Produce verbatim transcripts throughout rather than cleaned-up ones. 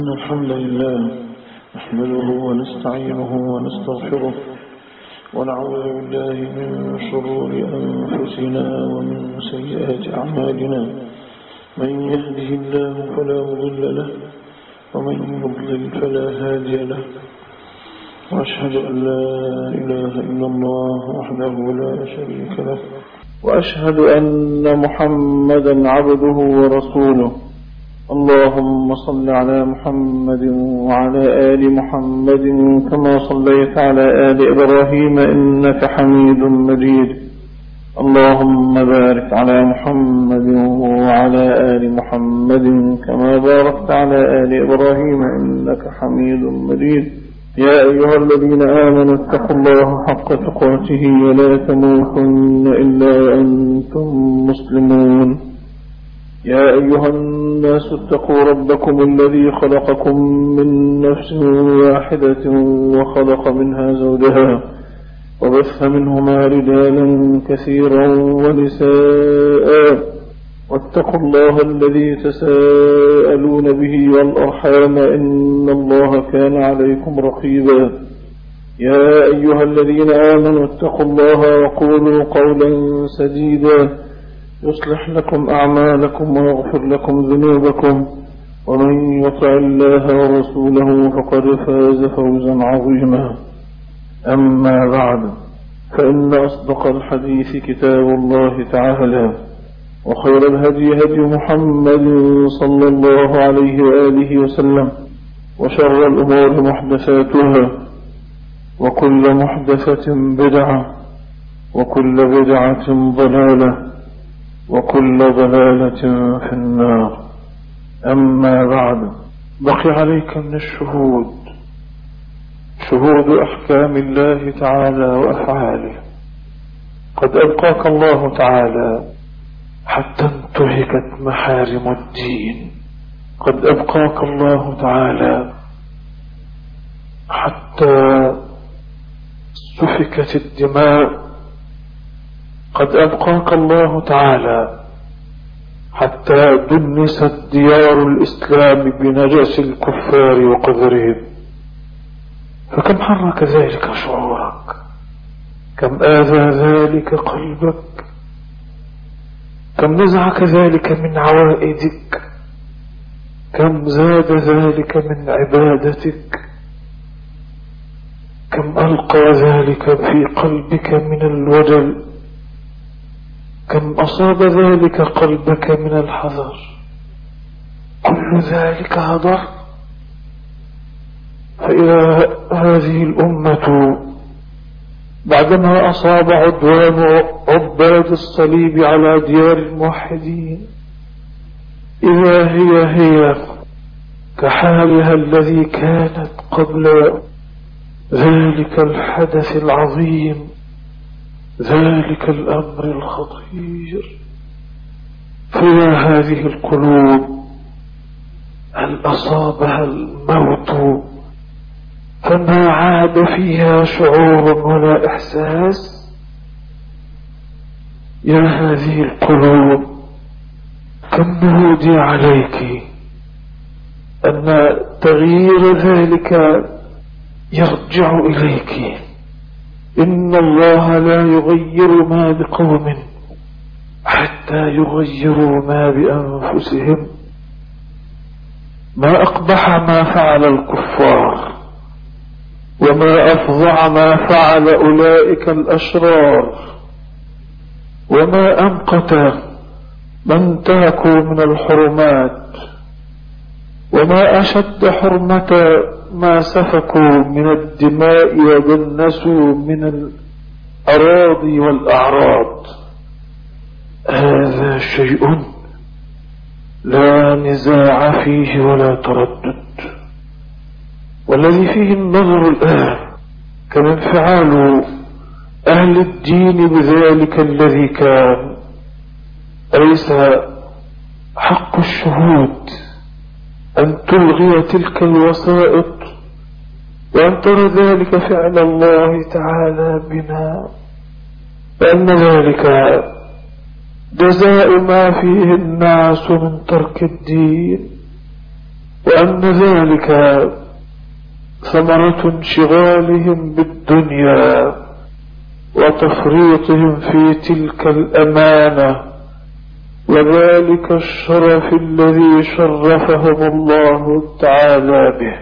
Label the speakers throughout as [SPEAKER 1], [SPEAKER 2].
[SPEAKER 1] الحمد لله نحمده ونستعينه ونستغفره ونعوذ بالله من شرور أنفسنا ومن سيئات أعمالنا. من يهده الله فلا مضل له ومن يضلل فلا هادي له، وأشهد أن لا إله إلا الله وحده لا شريك له، وأشهد أن محمدا عبده ورسوله. اللهم صل على محمد وعلى آل محمد كما صليت على آل إبراهيم إنك حميد مجيد. اللهم بارك على محمد وعلى آل محمد كما باركت على آل إبراهيم إنك حميد مجيد. يا أيها الذين آمنوا اتقوا الله حق تقاته ولا تموتن إلا وأنتم مسلمون. يا أيها الناس اتقوا ربكم الذي خلقكم من نفس واحدة وخلق منها زوجها وبث منهما رجالا كثيرا ونساء، واتقوا الله الذي تساءلون به والأرحام إن الله كان عليكم رقيبا. يا أيها الذين آمنوا اتقوا الله وقولوا قولا سديدا يصلح لكم أعمالكم ويغفر لكم ذنوبكم، ومن يطع الله ورسوله فقد فاز فوزا عظيما. أما بعد، فإن أصدق الحديث كتاب الله تعالى، وخير الهدي هدي محمد صلى الله عليه وآله وسلم، وشر الأمور محدثاتها، وكل محدثة بدعة، وكل بدعة ضلالة، وكل ضلالة في النار. أما بعد، بقي عليك من الشهود شهود أحكام الله تعالى وأفعاله. قد أبقاك الله تعالى حتى انتهكت محارم الدين. قد أبقاك الله تعالى حتى سفكت الدماء. قد أبقاك الله تعالى حتى دنست ديار الإسلام بنجس الكفار وقذرهم. فكم حرك ذلك شعورك، كم آذى ذلك قلبك، كم نزعك ذلك من عوائدك، كم زاد ذلك من عبادتك، كم ألقى ذلك في قلبك من الوجل، كم أصاب ذلك قلبك من الحذر. كل ذلك هدر. فإذا هذه الأمة بعدما أصاب عدوان عباد الصليب على ديار الموحدين، إذا هي هي كحالها الذي كانت قبل ذلك الحدث العظيم، ذلك الأمر الخطير. فيا هذه القلوب هل أصابها الموت فما عاد فيها شعور ولا إحساس؟ يا هذه القلوب كم نهودي عليك أن تغيير ذلك يرجع إليك. إن الله لا يغير ما بقوم حتى يغيروا ما بأنفسهم. ما أقبح ما فعل الكفار، وما أفظع ما فعل أولئك الأشرار، وما أمقت من تركوا من الحرمات، وما أشد حرمة ما سفكوا من الدماء ودنسوا من الأراضي والأعراض. هذا شيء لا نزاع فيه ولا تردد. والذي فيه النظر الآن كان انفعال أهل الدين بذلك الذي كان. أليس حق الشهود أن تلغي تلك الوسائط وأن ترى ذلك فعل الله تعالى بنا، فإن ذلك جزاء ما فيه الناس من ترك الدين. وأن ذلك ثمرة انشغالهم بالدنيا وتفريطهم في تلك الأمانة وذلك الشرف الذي شرفهم الله تعالى به.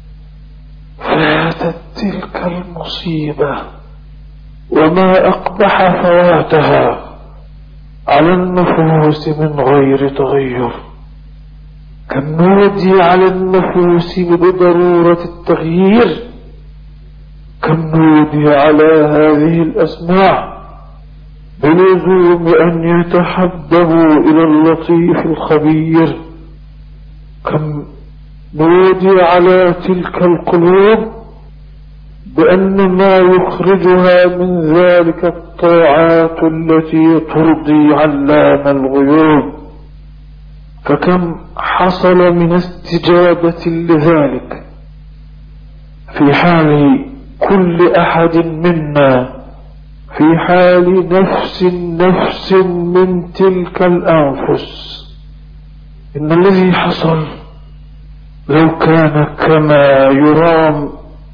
[SPEAKER 1] فاتت تلك المصيبة وما أقبح فواتها على النفوس من غير تغير. كم نودي على النفوس بضرورة التغيير، كم نودي على هذه الأسماع بلزوم أن يتحببوا إلى اللطيف الخبير، كم نودي على تلك القلوب بأن ما يخرجها من ذلك الطاعات التي ترضي علام الغيوب. فكم حصل من استجابة لذلك في حال كل أحد منا، في حال نفس نفس من تلك الأنفس. إن الذي حصل لو كان كما يرام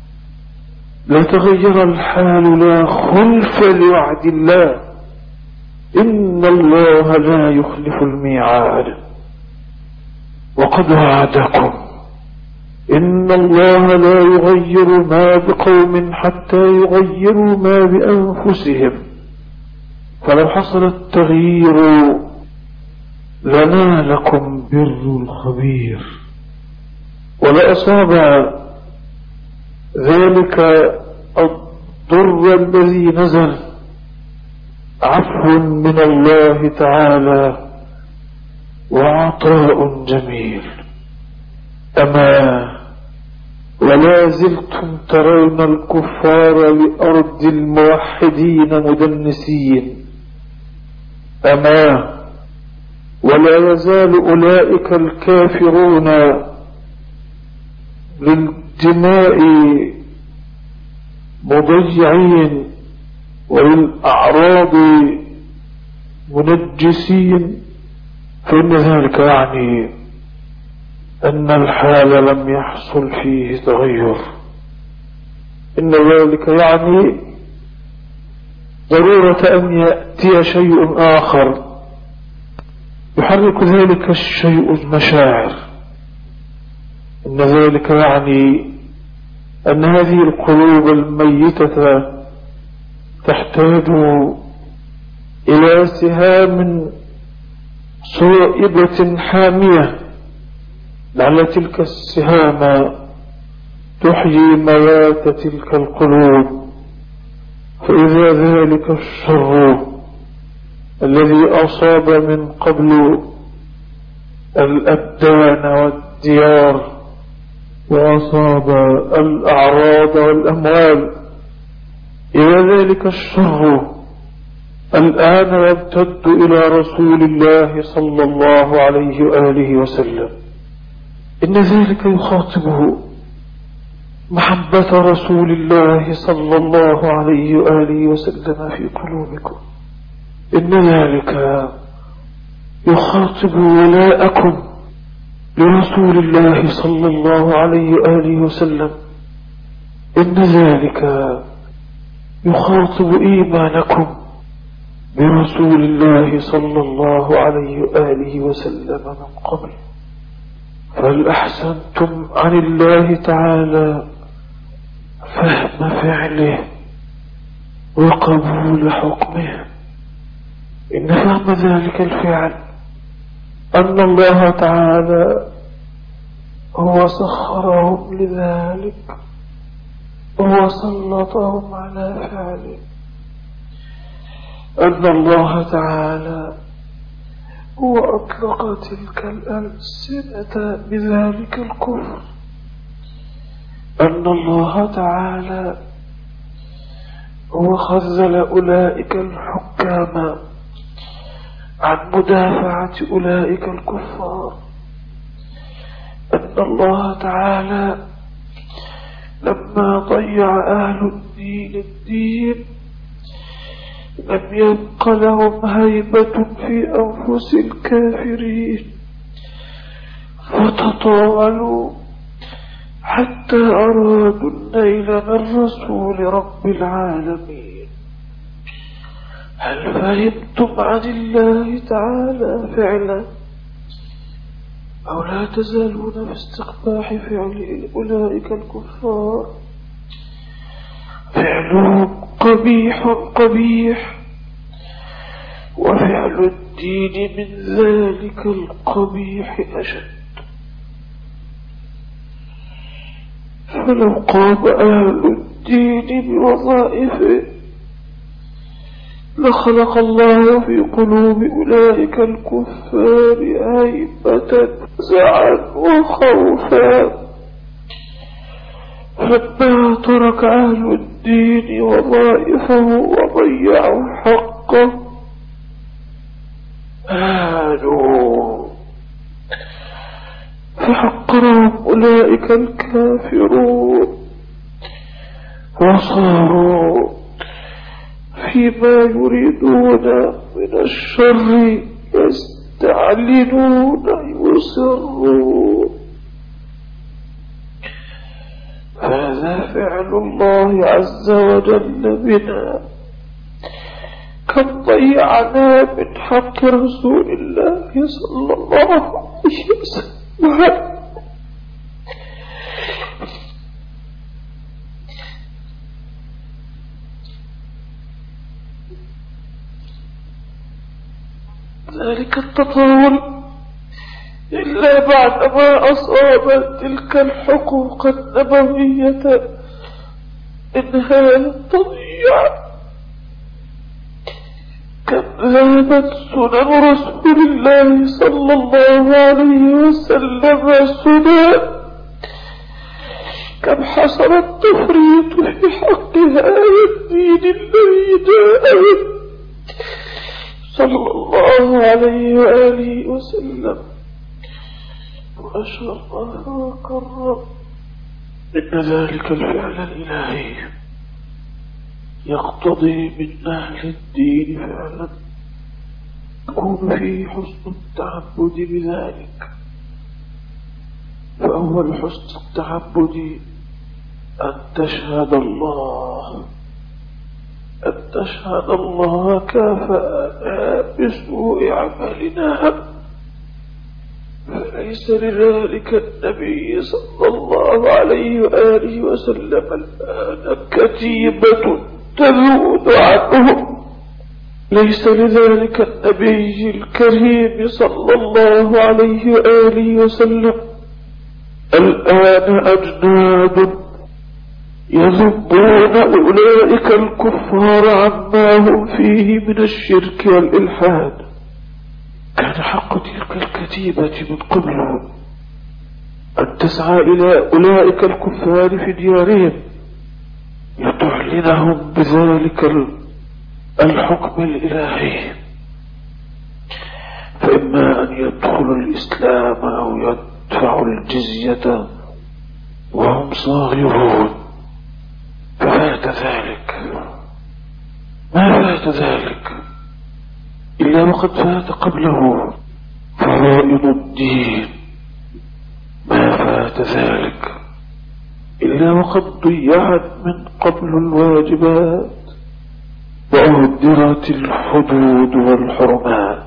[SPEAKER 1] لتغير الحال لا خلف لوعد الله. إن الله لا يخلف الميعاد وقد وعدكم. إن الله لا يغير ما بقوم حتى يغيروا ما بأنفسهم. فلو حصل التغيير لنالكم بر الخبير ولأصاب ذلك الضر الذي نزل عفو من الله تعالى وعطاء جميل. أما ولا زلتم ترون الكفار لأرض الموحدين مدنسين. أما ولا يزال أولئك الكافرون للدماء مضيعين وللأعراض منجسين. فإن ذلك يعني أن الحال لم يحصل فيه تغير. إن ذلك يعني ضرورة أن يأتي شيء آخر يحرك ذلك الشيء المشاعر. إن ذلك يعني أن هذه القلوب الميتة تحتاج إلى سهام صائبة حامية، لعل تلك السهام تحيي موات تلك القلوب. فإذا ذلك الشر الذي أصاب من قبل الأبدان والديار وأصاب الأعراض والأموال، إذا ذلك الشر الآن يمتد إلى رسول الله صلى الله عليه وآله وسلم، إن ذلك يخاطبه محبة رسول الله صلى الله عليه وآله وسلم في قلوبكم. إن ذلك يخاطب ولاءكم لرسول الله صلى الله عليه وآله وسلم. إن ذلك يخاطب إيمانكم برسول الله صلى الله عليه وآله وسلم من قبل. فهل أحسنتم عن الله تعالى فهم فعله وقبول حكمه؟ إن فهم ذلك الفعل أن الله تعالى هو سخرهم لذلك هو سلطهم على فعله، أن الله تعالى هو أطلق تلك الألسنة بذلك الكفر، أن الله تعالى هو خذل أولئك الحكام عن مدافعة أولئك الكفار، أن الله تعالى لما ضيع أهل الدين الدين لم يبق لهم هيبة في أنفس الكافرين، فتطاولوا حتى أرادوا النيل من رسول رب العالمين. هل فهمتم عن الله تعالى فعلا؟ أو لا تزالون في استقباح فعل أولئك الكفار؟ فعلهم قبيح قبيح، وفعل الدين من ذلك القبيح أشد. فلو قام أهل الدين بوظائفه لخلق الله في قلوب أولئك الكفار هيبة زعا وخوفا. لما ترك أهل الدين وظائفه وضيعوا حقه هانوا، فحقرهم أولئك الكافرون، وصاروا فيما يريدون من الشر يستعلنون يصرون. هذا فعل الله عز وجل بنا. كم ضيعنا من حق رسول الله صلى الله عليه وسلم. ذلك التطاول إلا بعدما أصابت تلك الحقوق النبوية إنها التضييع. كم ذهبت سنن رسول الله صلى الله عليه وسلم سنن، كم حصل التفريط في حق هذا الدين الذي جاء صلى الله عليه وآله وسلم وأشرف وكرم. إن ذلك الفعل الإلهي يقتضي من أهل الدين فعلا يكون فيه حسن التعبد بذلك. فأول حسن التعبد أن تشهد الله أن تشهد الله كافأنا بسوء عملنا، فليس لذلك النبي صلى الله عليه وآله وسلم الآن كتيبة تذود عنهم. ليس لذلك النبي الكريم صلى الله عليه وآله وسلم الآن أجناد يذبون أولئك الكفار عما هم فيه من الشرك والإلحاد. كان حق تلك الكتيبة من قبلهم أن تسعى إلى أولئك الكفار في ديارهم لتعلنهم بذلك الحكم الإلهي، فإما أن يدخلوا الإسلام أو يدفعوا الجزية وهم صاغرون. ففات ذلك، ما فات ذلك إلا وقد فات قبله فرائض الدين، ما فات ذلك إلا وقد ضيعت من قبل الواجبات وأهدرت الحدود والحرمات.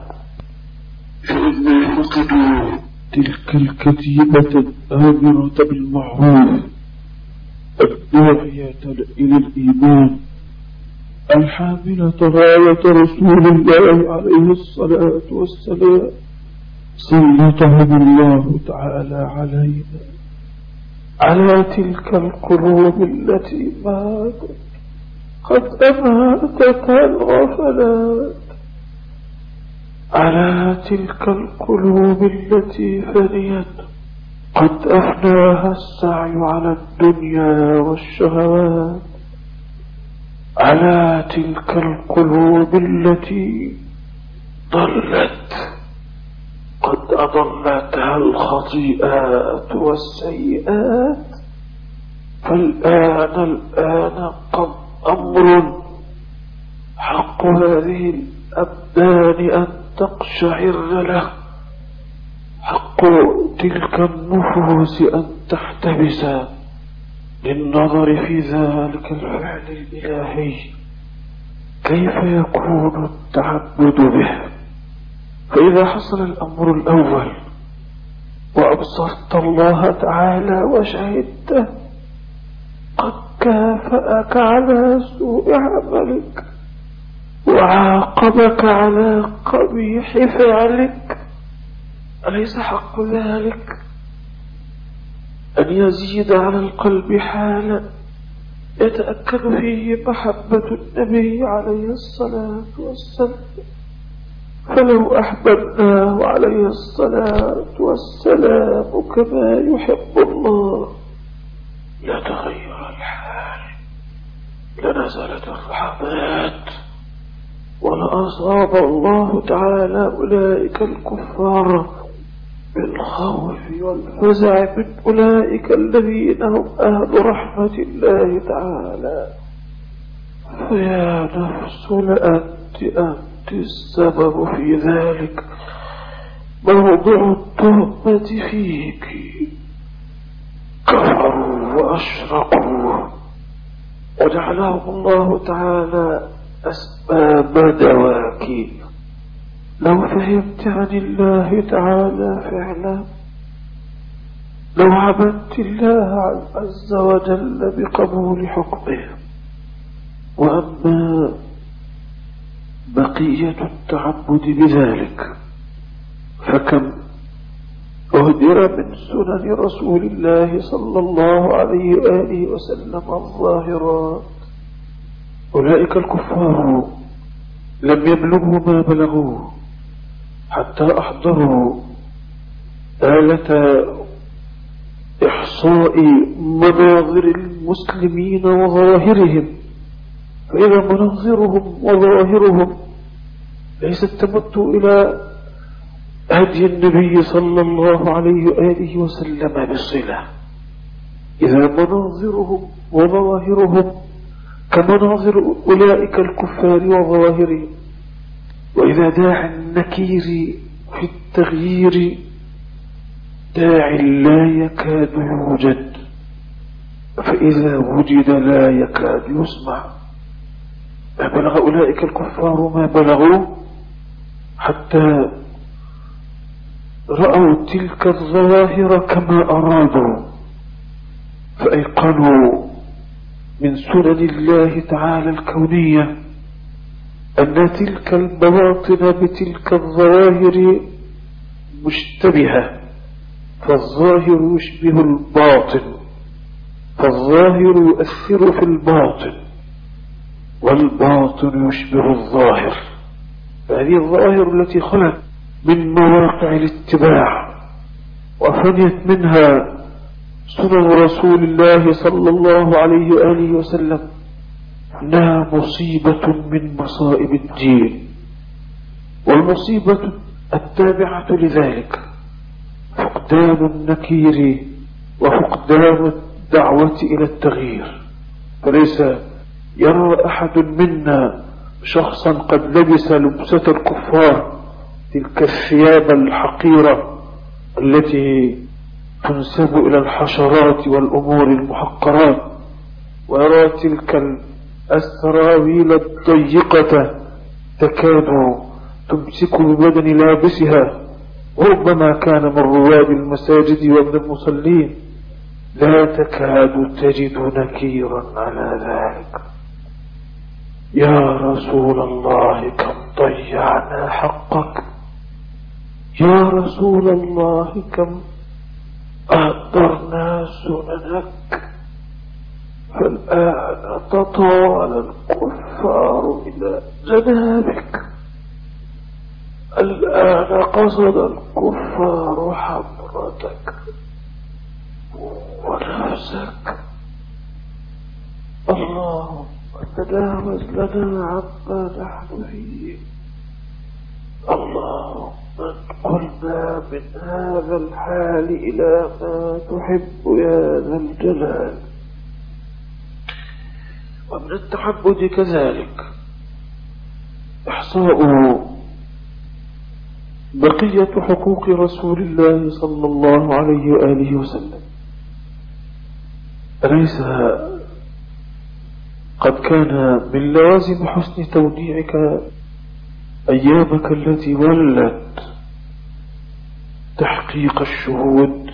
[SPEAKER 1] فإما فقدوا تلك الكتيبة الآمرة بالمعروف الداعية إلى الإيمان الحاملة راية رسول الله عليه الصلاة والسلام سلطهم الله تعالى علينا على تلك القلوب التي ماتت قد أماتتها الغفلات، على تلك القلوب التي فنيت قد أفناها السعي على الدنيا والشهوات، على تلك القلوب التي ضلت قد أضلتها الخطيئات والسيئات. فالآن الآن قد أمر حق هذه الأبدان أن تقشعر له، حق تلك النفوس أن تحتبس للنظر في ذلك الفعل الإلهي كيف يكون التعبد به. فإذا حصل الأمر الأول وأبصرت الله تعالى وشهدته قد كافأك على سوء عملك وعاقبك على قبيح فعلك، أليس حق ذلك أن يزيد على القلب حالا يتأكد فيه محبة النبي عليه الصلاة والسلام؟ فلو أحببناه عليه الصلاة والسلام كما يحب الله لتغير الحال، لنزلت الرحمات، ولأصاب الله تعالى أولئك الكفار بالخوف والفزع من أولئك الذين هم أهل رحمة الله تعالى. فيا نفس لأنت أنت السبب في ذلك، موضع التهمة فيك. كفروا وأشركوا وجعلهم الله تعالى أسباب دواك. لو فهمت عن الله تعالى فعلا، لو عبدت الله عز وجل بقبول حكمه. وأما بقية التعبد بذلك فكم أهدر من سنن رسول الله صلى الله عليه وآله وسلم الظاهرات. أولئك الكفار لم يبلغوا ما بلغوه حتى أحضروا آلة إحصاء مناظر المسلمين وظواهرهم، فإذا مناظرهم وظواهرهم ليست تمت إلى هدي النبي صلى الله عليه وآله وسلم بصلة، إذا مناظرهم وظواهرهم كمناظر أولئك الكفار وظواهرهم، وإذا داعي النكير في التغيير داعي لا يكاد يوجد، فإذا وجد لا يكاد يسمع. فبلغ أولئك الكفار ما بلغوا حتى رأوا تلك الظواهر كما أرادوا، فأيقنوا من سنن الله تعالى الكونية أن تلك البواطن بتلك الظواهر مشتبهة، فالظاهر يشبه الباطن، فالظاهر يؤثر في الباطن، والباطن يشبه الظاهر. فهذه الظواهر التي خلت من مواقع الاتباع وفنيت منها سنن رسول الله صلى الله عليه وآله وسلم إنها مصيبة من مصائب الدين. والمصيبة التابعة لذلك فقدان النكير وفقدان الدعوة إلى التغيير. فليس يرى أحد منا شخصا قد لبس لبسة الكفار، تلك الثياب الحقيرة التي تنسب إلى الحشرات والأمور المحقرات، ويرى تلك السراويل الضيقة تكاد تمسك ببدن لابسها، وربما كان من رواد المساجد ومن المصلين، لا تكاد تجد نكيرا على ذلك. يا رسول الله كم ضيعنا حقك، يا رسول الله كم أهدرنا سننك، فالآن تطال الكفار إلى جنابك، الآن قصد الكفار حضرتك ونفسك. اللهم تجاوز لنا عما نحن فيه، اللهم انقلنا من هذا الحال إلى ما تحب يا ذا الجلال. ومن التعبد كذلك إحصاء بقية حقوق رسول الله صلى الله عليه وآله وسلم. أليس قد كان من لوازم حسن توديعك أيامك التي ولت تحقيق الشهود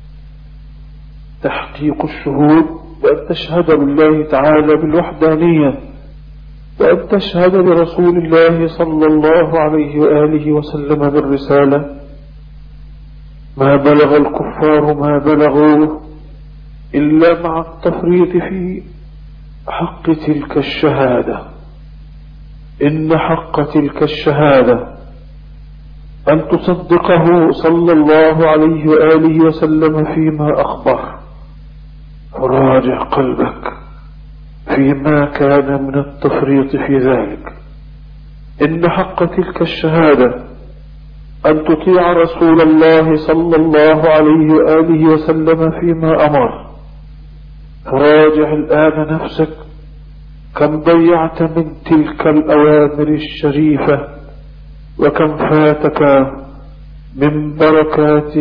[SPEAKER 1] تحقيق الشهود بأن تشهد لله تعالى بالوحدانية، وأن تشهد لرسول الله صلى الله عليه وآله وسلم بالرسالة. ما بلغ الكفار ما بلغوه إلا مع التفريط في حق تلك الشهادة. إن حق تلك الشهادة أن تصدقه صلى الله عليه وآله وسلم فيما أخبر، فراجع قلبك فيما كان من التفريط في ذلك. إن حق تلك الشهادة أن تطيع رسول الله صلى الله عليه وآله وسلم فيما أمر، فراجع الآن نفسك كم ضيعت من تلك الأوامر الشريفة، وكم فاتك من بركات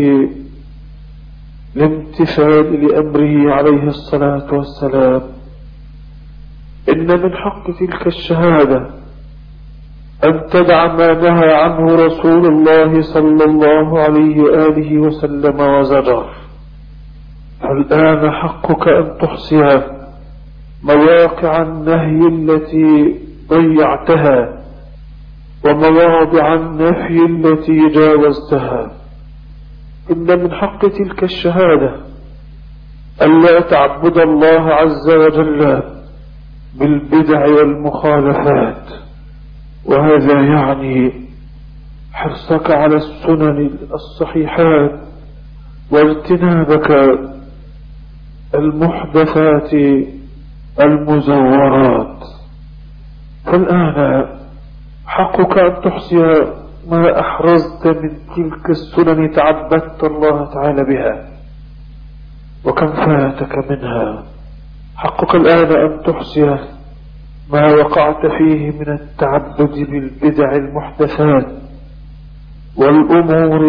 [SPEAKER 1] الامتثال لأمره عليه الصلاة والسلام. إن من حق تلك الشهادة أن تدع ما نهى عنه رسول الله صلى الله عليه وآله وسلم وزجر. فالآن حقك أن تحصي مواقع النهي التي ضيعتها ومواضع النفي التي جاوزتها. إن من حق تلك الشهادة ألا تعبد الله عز وجل بالبدع والمخالفات، وهذا يعني حرصك على السنن الصحيحات واجتنابك المحدثات المزورات. فالآن حقك أن تحصي ما أحرزت من تلك السنن تعبدت الله تعالى بها، وكم فاتك منها. حقك الآن أن تحصي ما وقعت فيه من التعبد بالبدع المحدثات والأمور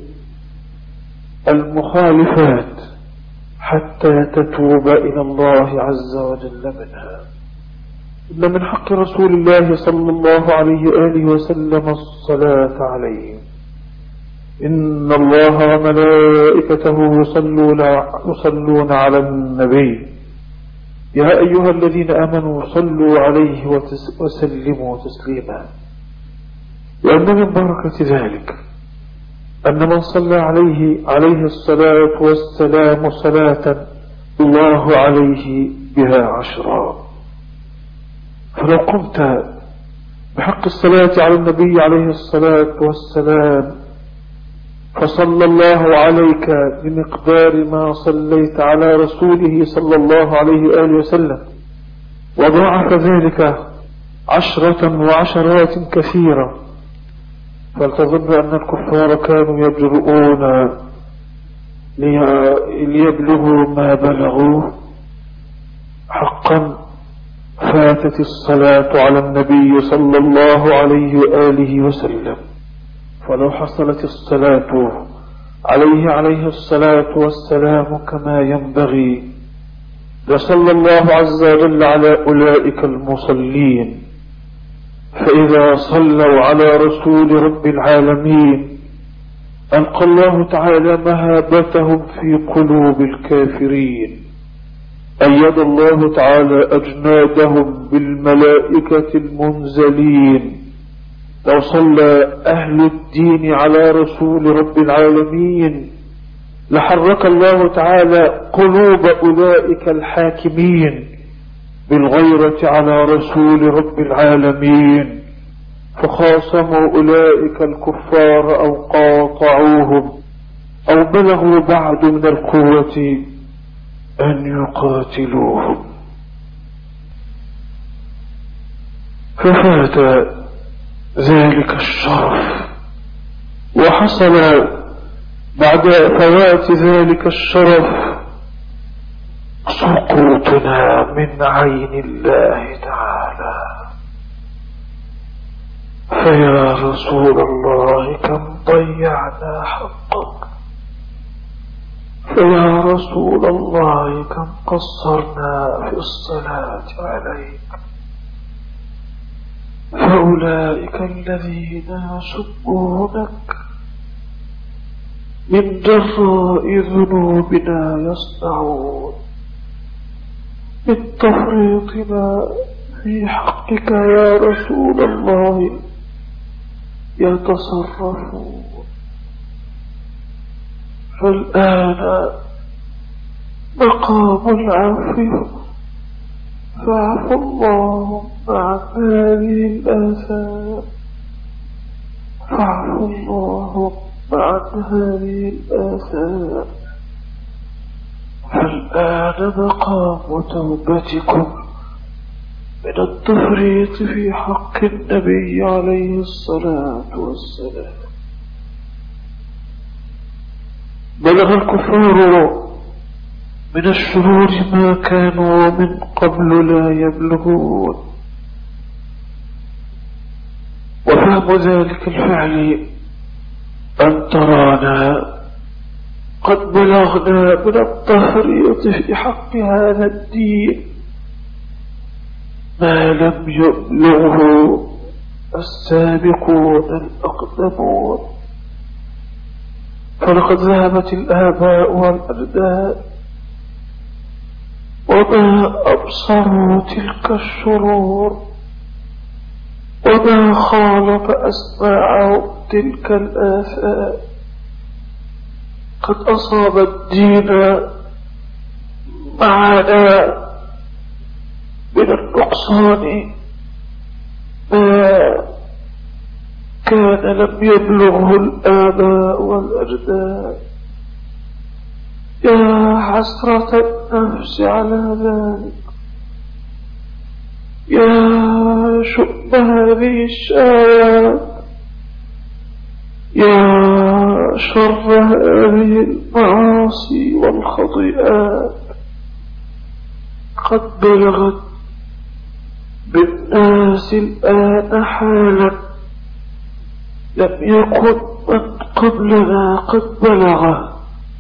[SPEAKER 1] المخالفات حتى تتوب إلى الله عز وجل منها. إن من حق رسول الله صلى الله عليه وآله وسلم الصلاة عليه. إن الله وملائكته يصلون يصلون على النبي يا أيها الذين آمنوا صلوا عليه وسلموا تسليما. وأن من بركة ذلك أن من صلى عليه عليه الصلاة والسلام صلاة الله عليه بها عشرا. فلو قمت بحق الصلاة على النبي عليه الصلاة والسلام فصلى الله عليك بمقدار ما صليت على رسوله صلى الله عليه وآله وسلم، وضاعف ذلك عشرة وعشرات كثيرة. فلتظن أن الكفار كانوا يجرؤون ليبلغوا ما بلغوه. حقا فاتت الصلاة على النبي صلى الله عليه وآله وسلم. فلو حصلت الصلاة عليه عليه الصلاة والسلام كما ينبغي لصلى الله عز وجل على أولئك المصلين. فإذا صلوا على رسول رب العالمين ألقى الله تعالى مهابتهم في قلوب الكافرين. أيد الله تعالى أجنادهم بالملائكة المنزلين. لو صلى أهل الدين على رسول رب العالمين لحرك الله تعالى قلوب أولئك الحاكمين بالغيرة على رسول رب العالمين، فخاصموا أولئك الكفار أو قاطعوهم أو بلغوا بعد من القوة أن يقاتلوهم. ففات ذلك الشرف، وحصل بعد فوات ذلك الشرف سقوطنا من عين الله تعالى. فيا رسول الله كم ضيعنا حقك، فيا رسول الله كم قصرنا في الصلاة عليك، فأولئك الذين يسبونك من جراء ذنوبنا يصنعون من تفريطنا في حقك يا رسول الله يتصرفون. فالآن مقام العفو، فاعف اللهم عن هذه الآثام، فاعف اللهم عن هذه الآثام. فالآن مقام توبتكم من التفريط في حق النبي عليه الصلاة والسلام. بلغ الكفار من الشرور ما كانوا من قبل لا يبلغون، وفهم ذلك الفعل أن ترانا قد بلغنا من التفريط في حق هذا الدين ما لم يبلغه السابقون الأقدمون، فلقد ذهبت الآباء والأجداد وما أبصروا تلك الشرور، وما خالف أسماعهم تلك الآثام. قد أصاب الدين معنا من النقصان ما كان لم يبلغه الآباء والأجداد. يا حسرة النفس على ذلك، يا شؤم هذه الشايات، يا شر هذه المعاصي والخطيئات. قد بلغت بالناس الآن حالا لم يكن من قبلنا قد بلغه.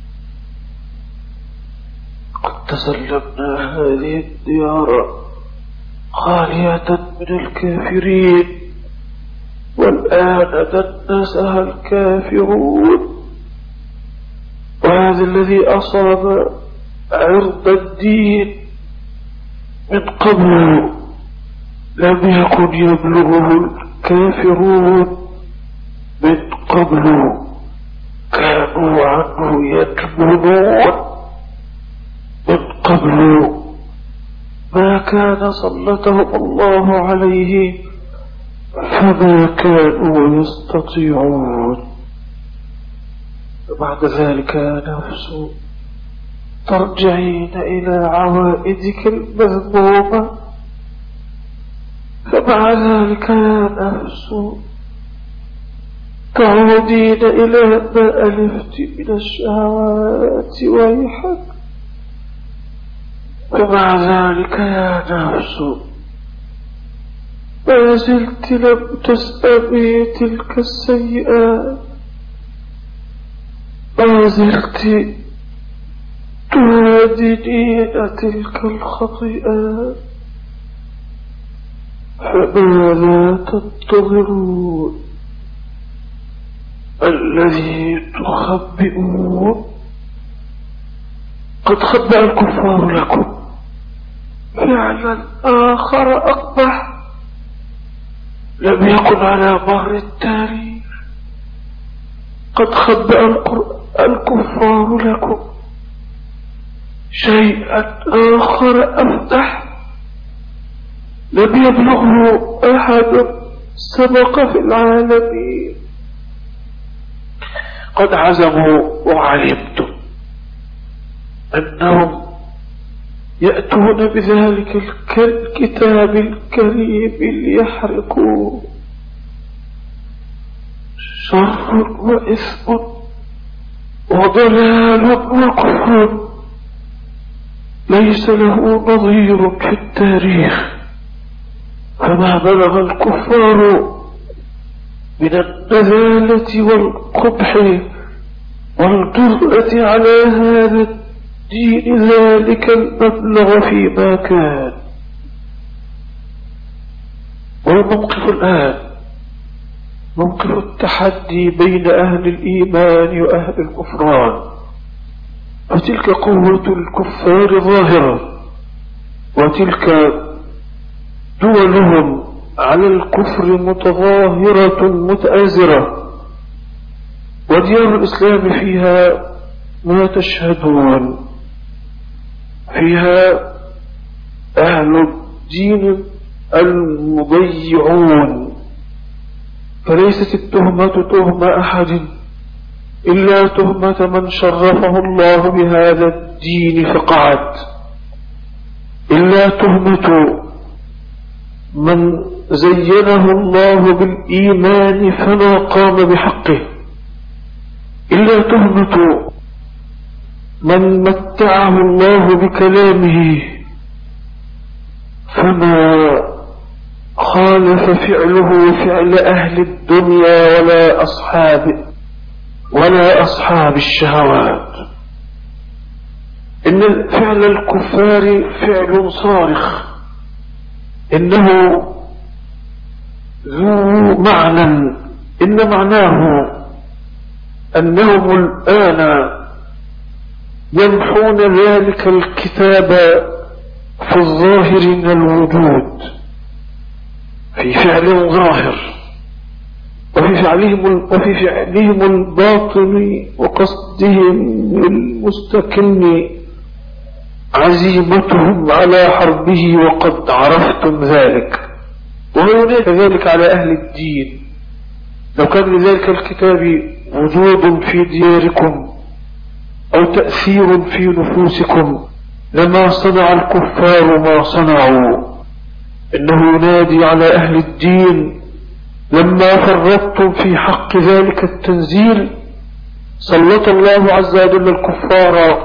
[SPEAKER 1] قد تسلمنا هذه الديار خالية من الكافرين، والآن دنسها الكافرون. وهذا الذي أصاب عرض الدين من قبل لم يكن يبلغه الكافرون من قبل، كانوا عنه يجبنون من قبل، ما كان سلطهم الله عليه فما كانوا يستطيعون. وبعد ذلك يا نفس ترجعين إلى عوائدك المذمومة، فمع ذلك يا نفس تعودين إلى ما ألفت من الشهوات ويحك. ومع ذلك يا نفس ما زلت لم تسأمي تلك السيئات، ما زلت تهادنين تلك الخطيئات. فماذا تنتظرون الذي تخبئون؟ قد خبأ الكفار لكم فعلا آخر أقبح لم يكن على مر التاريخ. قد خبأ الكفار لكم شيئا آخر أفتح لم يبلغه أحد سبق في العالمين. قد عزموا وعلمتم أنهم يأتون بذلك الكتاب الكريم ليحرقوه. شر وإثم وضلال وكفر ليس له نظير في التاريخ. فما بلغ الكفار من النذالة والقبح والجرأة على هذا الدين ذلك المبلغ فيما كان. والموقف الآن موقف التحدي بين أهل الإيمان وأهل الكفران، فتلك قوة الكفار ظاهرة، وتلك دولهم على الكفر متظاهرة متآزرة، وديار الإسلام فيها ما تشهدون، فيها أهل الدين المضيعون. فليست التهمة تهمة أحد إلا تهمة من شرفه الله بهذا الدين فقعد، إلا تهمة من زينه الله بالإيمان فما قام بحقه، إلا تهمة من متعه الله بكلامه فما خالف فعله فعل أهل الدنيا ولا أصحاب ولا أصحاب الشهوات. إن فعل الكفار فعل صارخ، إنه ذو معنى، إن معناه أنهم الآن يمحون ذلك الكتاب في الظاهر من الوجود في فعل ظاهر، وفي فعلهم وفي فعلهم الباطن وقصدهم المستكن عزيمتهم على حربه، وقد عرفتم ذلك. وهناك ذلك على أهل الدين. لو كان لذلك الكتاب وجود في دياركم أو تأثير في نفوسكم لما صنع الكفار ما صنعوا. إنه ينادي على أهل الدين لما فرطتم في حق ذلك التنزيل سلط الله عز وجل الكفار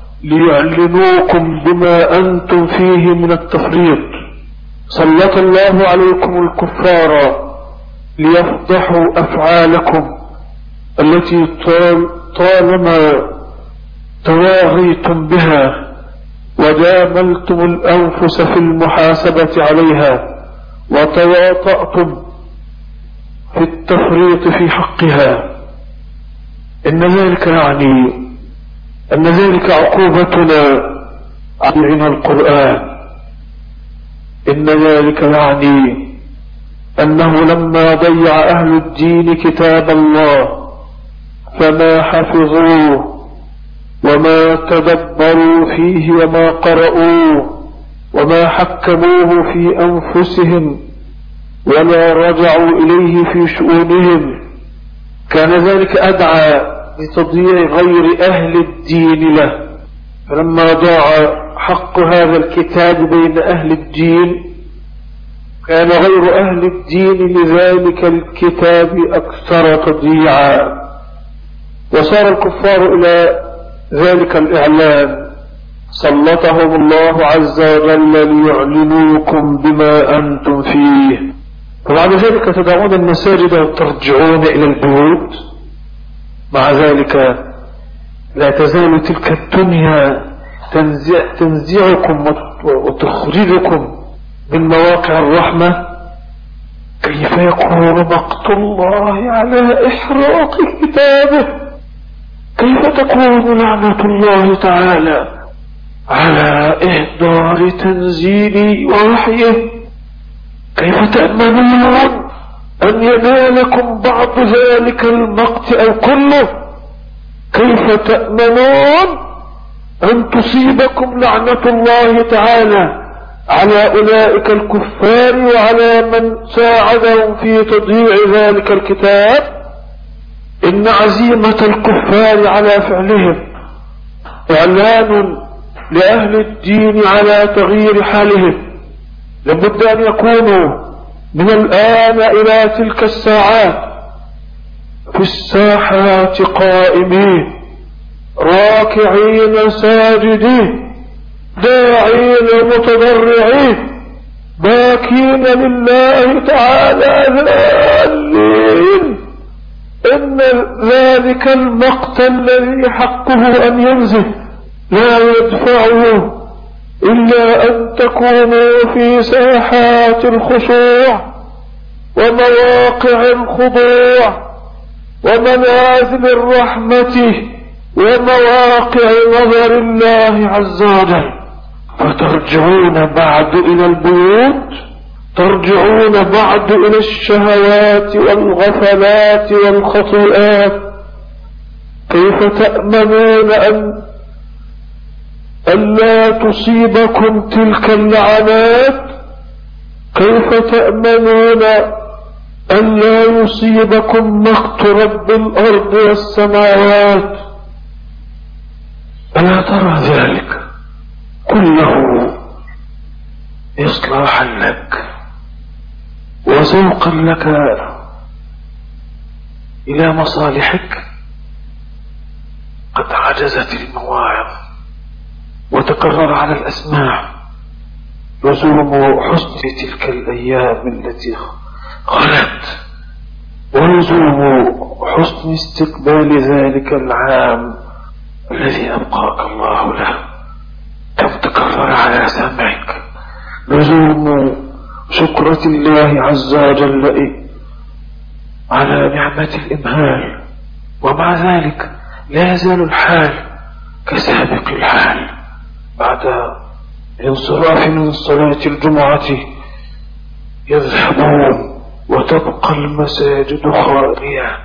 [SPEAKER 1] ليعلنوكم بما أنتم فيه من التفريط. سلط الله عليكم الكفار ليفضحوا أفعالكم التي طال طالما تواغيتم بها وجاملتم الأنفس في المحاسبة عليها وتواطأتم في التفريط في حقها. إن ذلك يعني أن ذلك عقوبتنا عن القرآن. إن ذلك يعني أنه لما ضيع أهل الدين كتاب الله فما حفظوه وما تدبروا فيه وما قرأوه وما حكموه في أنفسهم وما رجعوا إليه في شؤونهم، كان ذلك أدعى لتضييع غير أهل الدين له. فلما ضاع حق هذا الكتاب بين أهل الدين كان غير أهل الدين لذلك الكتاب أكثر تضييعا، وصار الكفار إلى ذلك الإعلان سلطهم الله عز وجل ليعلنوكم بما أنتم فيه. وبعد ذلك تدعون المساجد وترجعون إلى البيوت. مع ذلك لا تزال تلك الدنيا تنزع تنزعكم وتخرجكم من مواقع الرحمة. كيف يكون مقت الله على إحراق كتابه؟ كيف تكون لعنة الله تعالى على إهدار تنزيل ووحيه؟ كيف تأمنون أن ينالكم بعض ذلك المقت أو كله؟ كيف تأمنون أن تصيبكم لعنة الله تعالى على أولئك الكفار وعلى من ساعدهم في تضييع ذلك الكتاب؟ إن عزيمة الكفار على فعلهم إعلان لأهل الدين على تغيير حالهم. لابد أن يكونوا من الآن إلى تلك الساعات في الساحات قائمين راكعين ساجدين داعين متضرعين باكين تاركين لله تعالى ذالين، إن ذلك المقت الذي حقه أن ينزل لا يدفعه إلا أن تكونوا في ساحات الخشوع ومواقع الخضوع ومنازل الرحمة ومواقع نظر الله عز وجل، فترجعون بعد إلى البيوت، ترجعون بعد إلى الشهوات والغفلات والخطيئات. كيف تأمنون أن ألا تصيبكم تلك اللعنات؟ كيف تأمنون ألا يصيبكم مقت رب الأرض والسماوات؟ ألا ترى ذلك كله إصلاحا لك وسوقا لك إلى مصالحك؟ قد عجزت المواعظ وتكرر على الأسماع لزوم حسن تلك الأيام التي خلت، ولزوم حسن استقبال ذلك العام الذي أبقاك الله له. كم تكرر على سمعك لزوم شكرة الله عز وجل على نعمة الإمهال، ومع ذلك لا يزال الحال كسابق الحال. بعد انصراف من صلاة الجمعة يذهبون وتبقى المساجد خالية،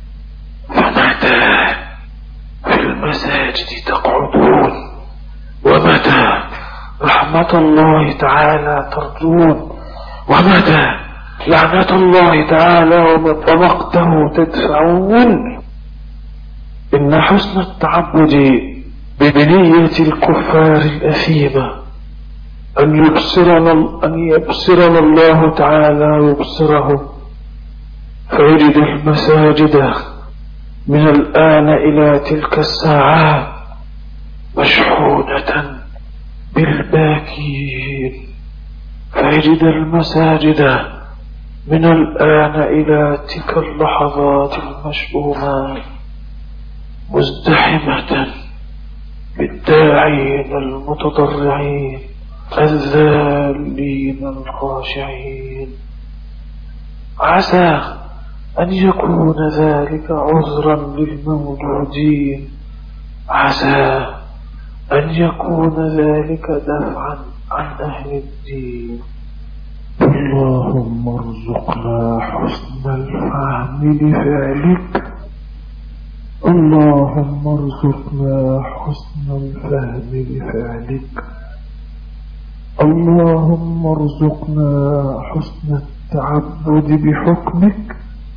[SPEAKER 1] فمتى في المساجد تقعدون؟ ومتى رحمة الله تعالى ترجون؟ ومتى لعنة الله تعالى ومقته تدفعون؟ إن حسن التعبد ببنية الكفار الأثيمة أن يبصرنا, أن يبصرنا الله تعالى يبصرهم، فيجد المساجد من الآن إلى تلك الساعات مشحونة بالباكين، فيجد المساجد من الآن إلى تلك اللحظات المشؤومات مزدحمة بالداعين المتضرعين الذالين الخاشعين. عسى أن يكون ذلك عذرا للموجودين، عسى أن يكون ذلك دفعا عن أهل الدين. اللهم ارزقنا حسن الفهم لفعلك، اللهم ارزقنا حسن الفهم لفعلك، اللهم ارزقنا حسن التعبد بحكمك،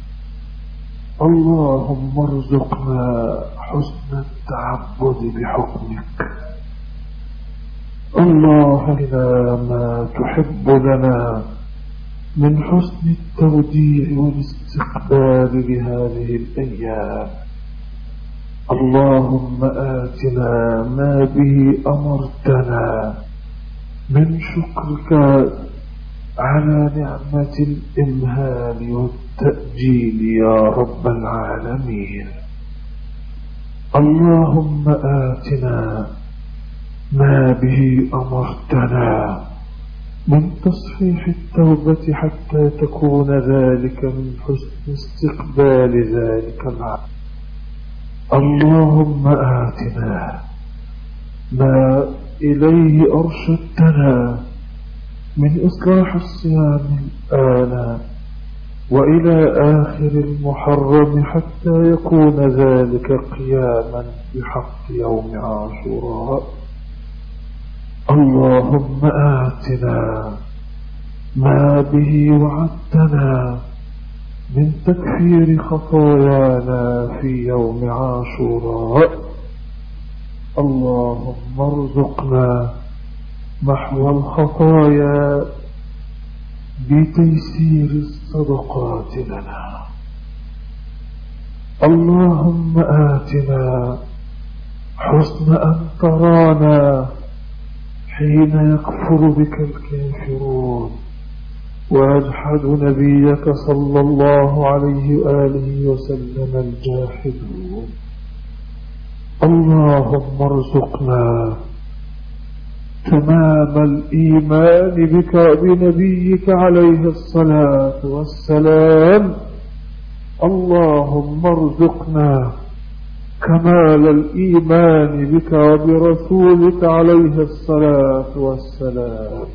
[SPEAKER 1] اللهم ارزقنا حسن التعبد بحكمك. اللهم لنا ما تحب لنا من حسن التوديع والاستقبال لهذه الأيام. اللهم آتنا ما به أمرتنا من شكرك على نعمة الإمهال والتأجيل يا رب العالمين. اللهم آتنا ما به أمرتنا من تصحيح التوبة حتى تكون ذلك من حسن استقبال ذلك العام. اللهم آتنا ما إليه أرشدتنا من إصلاح الصيام الآن وإلى آخر المحرم حتى يكون ذلك قياما بحق يوم عاشوراء. اللهم آتنا ما به وعدتنا من تكفير خطايانا في يوم عاشوراء. اللهم ارزقنا محو الخطايا بتيسير الصدقات لنا. اللهم آتنا حسن أن ترانا حين يكفر بك الكافرون ويجحد نبيك صلى الله عليه وآله وسلم الجاحدون. اللهم ارزقنا تمام الإيمان بك وبنبيك عليه الصلاة والسلام. اللهم ارزقنا كمال الإيمان بك وبرسولك عليه الصلاة والسلام.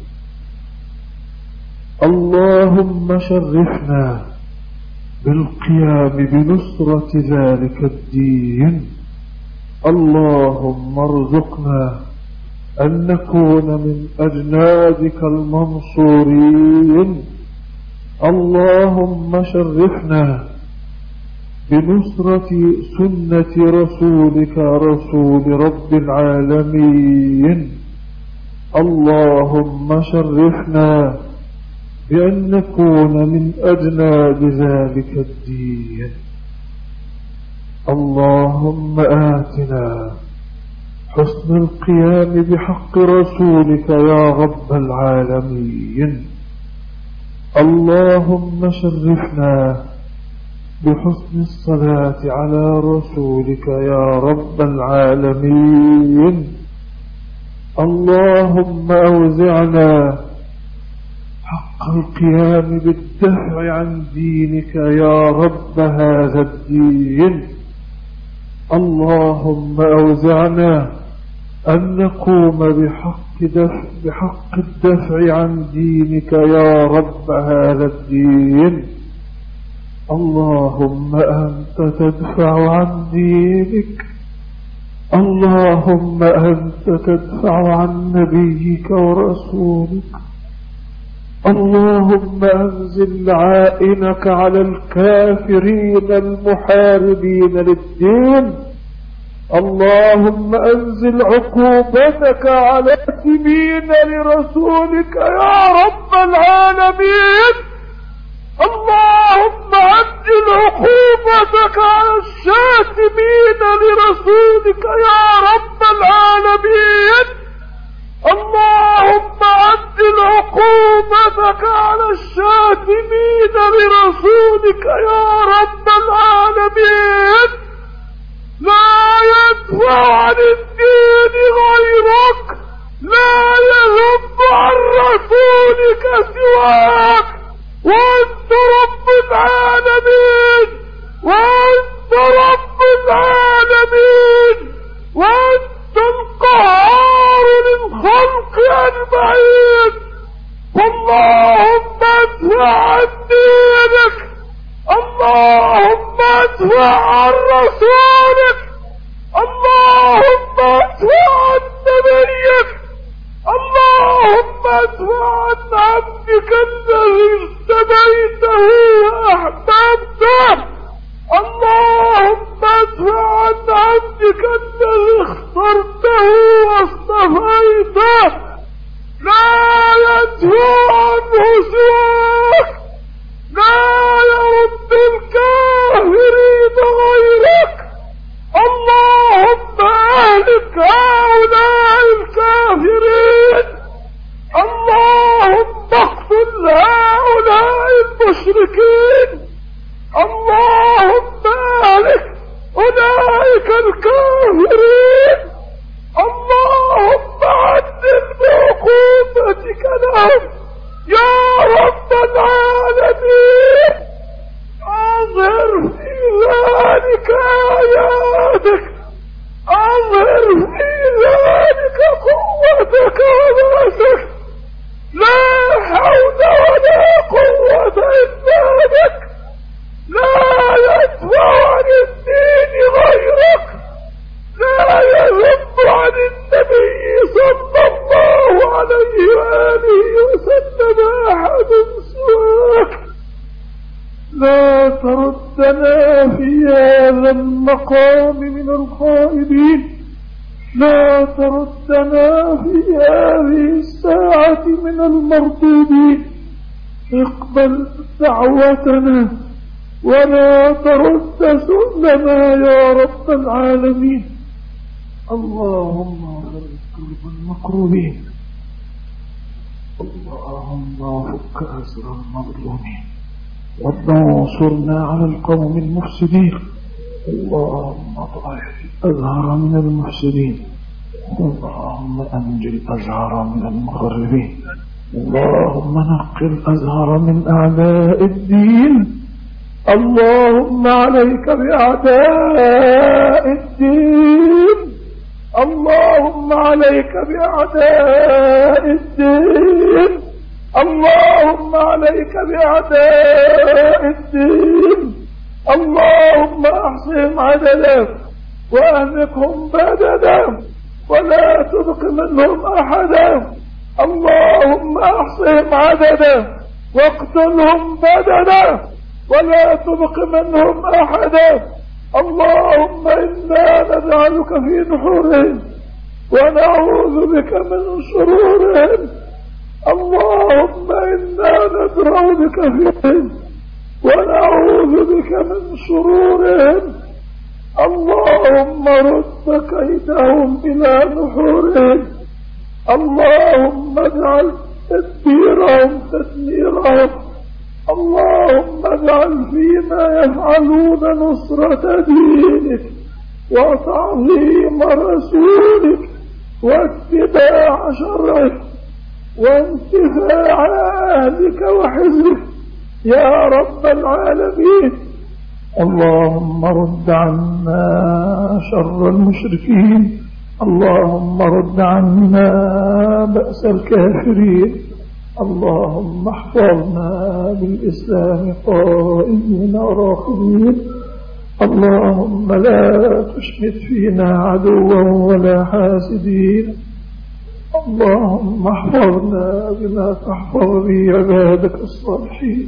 [SPEAKER 1] اللهم شرفنا بالقيام بنصرة ذلك الدين. اللهم ارزقنا أن نكون من أجنادك المنصورين. اللهم شرفنا بنصرة سنة رسولك رسول رب العالمين. اللهم شرفنا بأن نكون من أجناد ذلك الدين. اللهم آتنا حسن القيام بحق رسولك يا رب العالمين. اللهم شرفنا بحسن الصلاة على رسولك يا رب العالمين. اللهم أوزعنا حق القيام بالدفع عن دينك يا رب هذا الدين. اللهم أوزعنا أن نقوم بحق دفع, بحق الدفع عن دينك يا رب هذا الدين. اللهم أنت تدفع عن دينك. اللهم أنت تدفع عن نبيك ورسولك. اللهم أنزل عائنك على الكافرين المحاربين للدين. اللهم أنزل عقوبتك على الكاذبين لرسولك يا رب العالمين. اللهم أنزل عقوبتك على الشاتمين لرسولك يا رب العالمين. اللهم أنزل عقوبتك على الشاتمين لرسولك يا رب العالمين. لا يدفع عن الدين غيرك، لا يذب عن رسولك سواك، وأنت رب العالمين، وأنت رب العالمين، وأنت القهار للخلق أجمعين. اللهم ادفع عن دينك. اللهم ادفع عن رسولك. اللهم ادفع عن نبيك. اللهم ادفع عن عبدك الذي اجتبيته واحببته. اللهم ادفع عن عبدك الذي اخترته واصطفيته. لا يدفع عنه سواك، لا يرد الكافرين غيرك. اللهم اهلك هؤلاء الكافرين. اللهم اقتل هؤلاء المشركين. اللهم اهلك اولئك الكافرين. اللهم عدل بعقوبتك لهم يا رب العالمين. اظهر في ذلك آياتك، اظهر في ذلك قوتك وبأسك. لا حول ولا قوة إلا بك. لا يدفع عن الدين غيرك، لا يذب عن النبي صلى الله عليه وآله وسلم أحد سواك. لا تردنا في هذا المقام من الخائبين. لا تردنا في هذه الساعة من المردودين. اقبل دعوتنا ولا ترد سؤلنا يا رب العالمين. اللهم فرج كرب المكروبين اللهم فك أسر المظلومين وانصرنا على القوم المفسدين. اللهم طهر الأزهر من المفسدين. اللهم أنجي الأزهر من المخربين. اللهم نقي الأزهر من أعداء الدين. اللهم عليك بأعداء الدين. اللهم عليك بأعداء الدين. اللهم عليك بأعداء الدين. اللهم أحصهم عددا وأهلكهم بددا ولا تبق منهم أحدا. اللهم أحصهم عددا واقتلهم بددا ولا تبق منهم أحدا. اللهم إنا نجعلك في نحورهم ونعوذ بك من شرورهم. اللهم إنا ندرأ بك فيهم ونعوذ بك من شرورهم. اللهم رد كيدهم إلى نحورهم. اللهم اجعل تدبيرهم تدميرهم. اللهم اجعل فيما يفعلون نصرة دينك وتعظيم رسولك واتباع شرعك وانتفاع أهلك وحزبك يا رب العالمين. اللهم رد عنا شر المشركين. اللهم رد عنا بأس الكافرين. اللهم احفظنا بالإسلام قائمين راكبين. اللهم لا تشمت فينا عدوا ولا حاسدين. اللهم احفظنا بما تحفظ به عبادك الصالحين.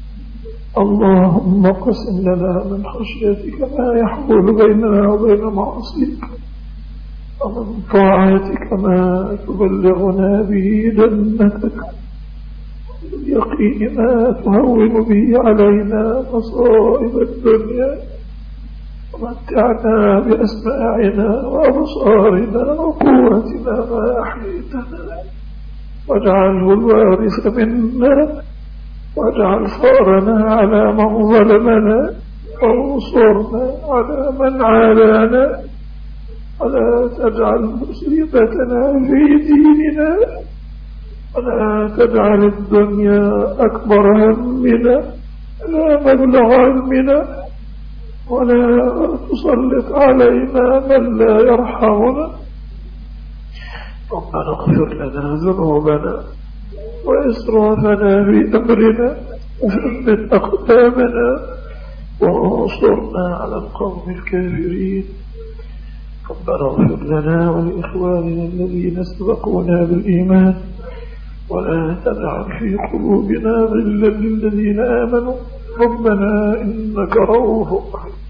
[SPEAKER 1] اللهم قسم لنا من خشيتك ما يحول بيننا وبين معصيك ومن طاعتك ما تبلغنا به جنتك اليقين ما تهون به علينا مصائب الدنيا ومتعنا بأسماعنا وأبصارنا وقوتنا ما أحييتنا واجعله الوارث منا واجعل ثارنا على من ظلمنا وانصرنا على من عادانا ولا تجعل مصيبتنا في ديننا ولا تجعل الدنيا أكبر همنا لا مبلغ علمنا ولا تسلط علينا من لا يرحمنا. ربنا اغفر لنا ذنوبنا وإسرافنا في أمرنا وثبت أقدامنا وانصرنا على القوم الكافرين. ربنا اغفر لنا ولإخواننا الذين سبقونا بالإيمان ولا تجعل في قلوبنا غلا للذين آمنوا ربنا إنك رؤوف رحيم.